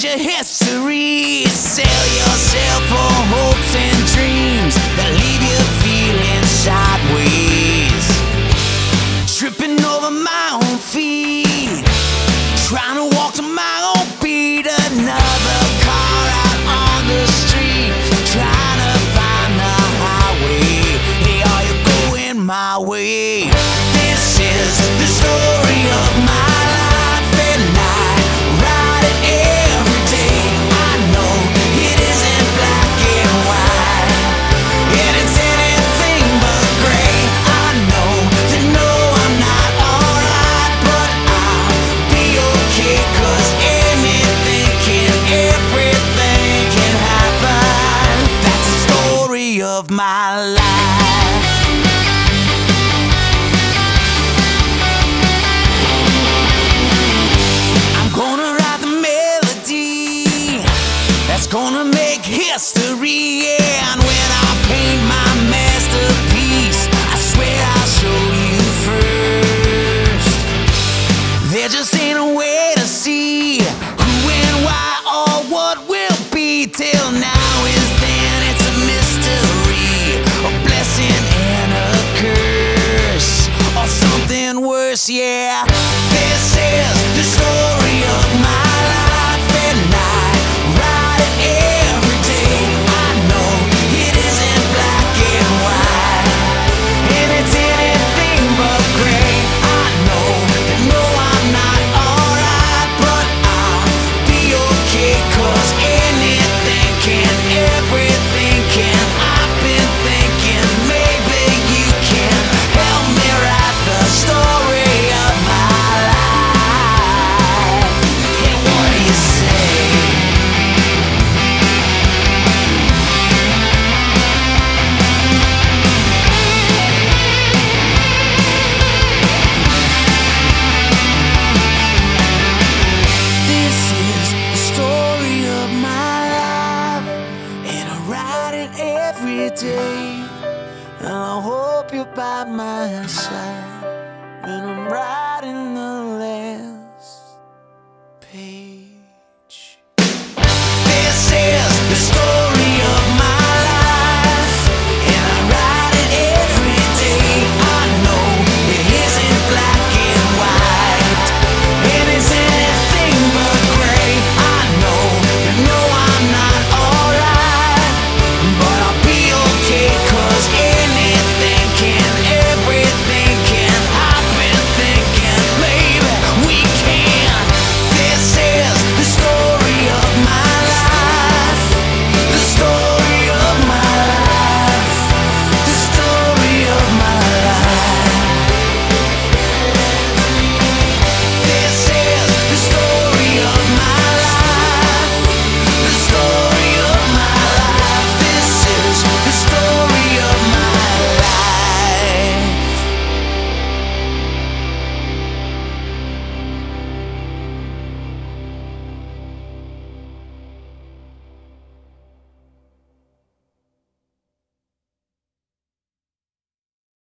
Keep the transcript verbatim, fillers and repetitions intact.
change your history. Sell yourself for hopes and dreams that leave you feeling sideways. Tripping over my own feet, trying to walk to my own beat. Another car out on the street, trying to find the highway. Hey, are you going my way? This is the story of my life, and I ride it every day. I know it isn't black and white, and it's anything but gray. I know that no, I'm not alright, but I'll be okay, 'cause anything can, everything can happen. That's the story of my life. That's gonna make history, yeah. And when I paint my masterpiece, I swear I'll show you first. There just ain't a way to see who and why or what will be. Till now is then, it's a mystery, a blessing and a curse, or something worse, yeah. This is the story of my life, and I ride it every day. I know it isn't black and white, and it's anything but gray. I know that no, I'm not alright, but I'll be okay, 'cause anything can, everything can. I've been thinking maybe you can help me write the story of my life. And what do you say? This is the story of my life, and I write it every day. And I hope you're by my side when I'm writing the last page.